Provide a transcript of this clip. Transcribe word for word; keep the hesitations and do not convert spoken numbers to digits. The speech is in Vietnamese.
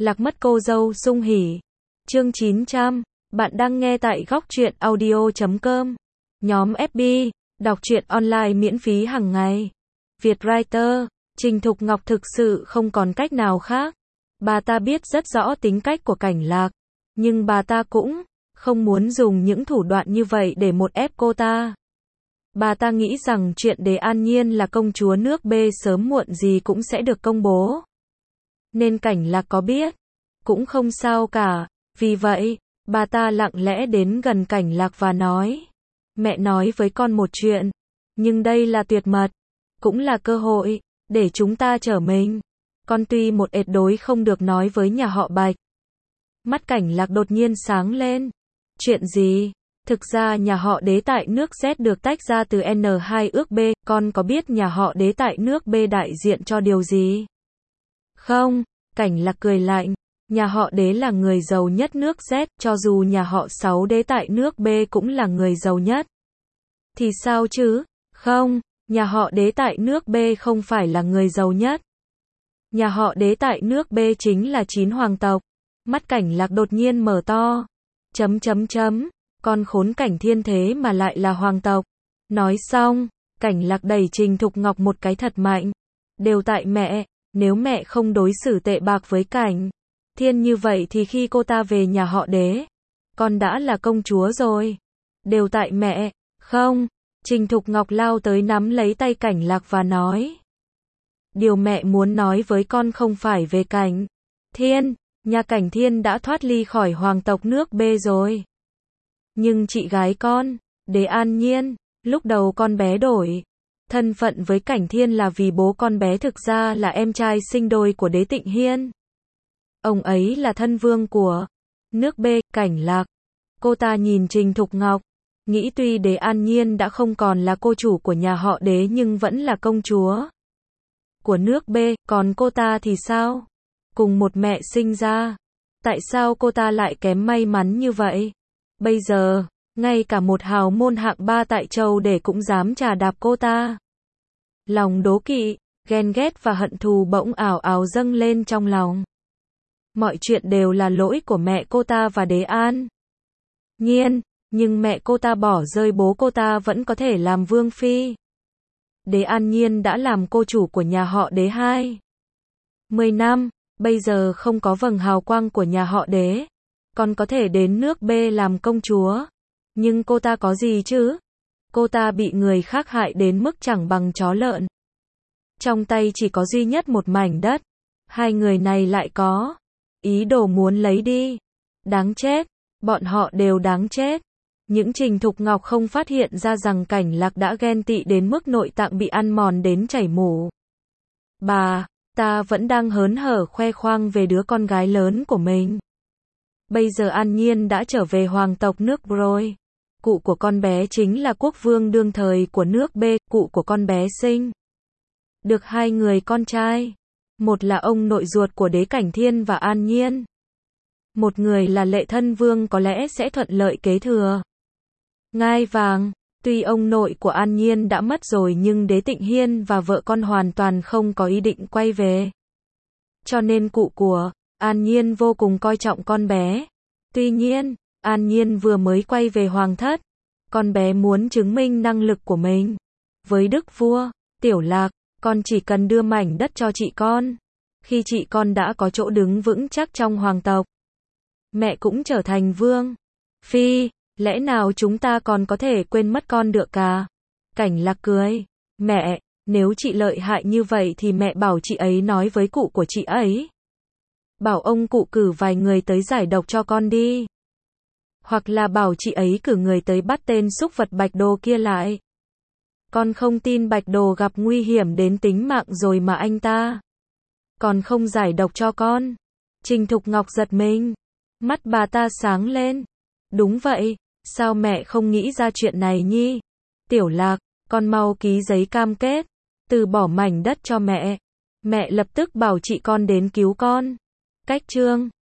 Lạc mất cô dâu sung hỉ. Chương chín trăm. Bạn đang nghe tại góc truyện audio chấm com. Nhóm ép bê, đọc truyện online miễn phí hàng ngày. Vietwriter, Trình Thục Ngọc thực sự không còn cách nào khác. Bà ta biết rất rõ tính cách của Cảnh Lạc, nhưng bà ta cũng không muốn dùng những thủ đoạn như vậy để một ép cô ta. Bà ta nghĩ rằng chuyện Đế An Nhiên là công chúa nước B sớm muộn gì cũng sẽ được công bố. Nên Cảnh Lạc có biết, cũng không sao cả. Vì vậy, bà ta lặng lẽ đến gần Cảnh Lạc và nói: Mẹ nói với con một chuyện, nhưng đây là tuyệt mật, cũng là cơ hội, để chúng ta trở mình. Con tuy một ệt đối không được nói với nhà họ Bạch. Mắt Cảnh Lạc đột nhiên sáng lên. Chuyện gì? Thực ra nhà họ Đế tại nước Z được tách ra từ N hai ước B, con có biết nhà họ Đế tại nước B đại diện cho điều gì? Không, Cảnh Lạc cười lạnh. Nhà họ Đế là người giàu nhất nước Z, cho dù nhà họ Sáu Đế tại nước B cũng là người giàu nhất. Thì sao chứ? Không, nhà họ Đế tại nước B không phải là người giàu nhất. Nhà họ Đế tại nước B chính là chín hoàng tộc. Mắt Cảnh Lạc đột nhiên mở to. Chấm chấm chấm, con khốn Cảnh Thiên thế mà lại là hoàng tộc. Nói xong, Cảnh Lạc đẩy Trình Thục Ngọc một cái thật mạnh. Đều tại mẹ, nếu mẹ không đối xử tệ bạc với Cảnh Thiên như vậy thì khi cô ta về nhà họ Đế, con đã là công chúa rồi. Đều tại mẹ. Không, Trình Thục Ngọc lao tới nắm lấy tay Cảnh Lạc và nói: Điều mẹ muốn nói với con không phải về Cảnh Thiên, nhà Cảnh Thiên đã thoát ly khỏi hoàng tộc nước B rồi. Nhưng chị gái con, Đế An Nhiên, lúc đầu con bé đổi thân phận với Cảnh Thiên là vì bố con bé thực ra là em trai sinh đôi của Đế Tịnh Hiên. Ông ấy là thân vương của nước B, Cảnh Lạc. Cô ta nhìn Trình Thục Ngọc, nghĩ tuy Đế An Nhiên đã không còn là cô chủ của nhà họ Đế nhưng vẫn là công chúa của nước B, còn cô ta thì sao? Cùng một mẹ sinh ra, tại sao cô ta lại kém may mắn như vậy? Bây giờ, ngay cả một hào môn hạng ba tại châu Đế cũng dám trà đạp cô ta. Lòng đố kỵ, ghen ghét và hận thù bỗng ào ào dâng lên trong lòng. Mọi chuyện đều là lỗi của mẹ cô ta và Đế An Nhiên, nhưng mẹ cô ta bỏ rơi bố cô ta vẫn có thể làm vương phi. Đế An Nhiên đã làm cô chủ của nhà họ Đế hai mươi năm, bây giờ không có vầng hào quang của nhà họ Đế, còn có thể đến nước B làm công chúa. Nhưng cô ta có gì chứ? Cô ta bị người khác hại đến mức chẳng bằng chó lợn. Trong tay chỉ có duy nhất một mảnh đất. Hai người này lại có ý đồ muốn lấy đi. Đáng chết, bọn họ đều đáng chết. Những Trình Thục Ngọc không phát hiện ra rằng Cảnh Lạc đã ghen tị đến mức nội tạng bị ăn mòn đến chảy mủ. Bà, ta vẫn đang hớn hở khoe khoang về đứa con gái lớn của mình. Bây giờ An Nhiên đã trở về hoàng tộc nước rồi. Cụ của con bé chính là quốc vương đương thời của nước B, cụ của con bé sinh được hai người con trai. Một là ông nội ruột của Đế Cảnh Thiên và An Nhiên. Một người là Lệ Thân Vương có lẽ sẽ thuận lợi kế thừa ngai vàng. Tuy ông nội của An Nhiên đã mất rồi nhưng Đế Tịnh Hiên và vợ con hoàn toàn không có ý định quay về. Cho nên cụ của An Nhiên vô cùng coi trọng con bé. Tuy nhiên, An Nhiên vừa mới quay về hoàng thất. Con bé muốn chứng minh năng lực của mình. Với đức vua, Tiểu Lạc, con chỉ cần đưa mảnh đất cho chị con. Khi chị con đã có chỗ đứng vững chắc trong hoàng tộc, mẹ cũng trở thành vương phi, lẽ nào chúng ta còn có thể quên mất con được cả? Cảnh Lạc cười. Mẹ, nếu chị lợi hại như vậy thì mẹ bảo chị ấy nói với cụ của chị ấy. Bảo ông cụ cử vài người tới giải độc cho con đi. Hoặc là bảo chị ấy cử người tới bắt tên súc vật Bạch Đồ kia lại. Con không tin Bạch Đồ gặp nguy hiểm đến tính mạng rồi mà anh ta còn không giải độc cho con. Trình Thục Ngọc giật mình. Mắt bà ta sáng lên. Đúng vậy, sao mẹ không nghĩ ra chuyện này nhi? Tiểu Lạc, con mau ký giấy cam kết, từ bỏ mảnh đất cho mẹ. Mẹ lập tức bảo chị con đến cứu con. Cách chương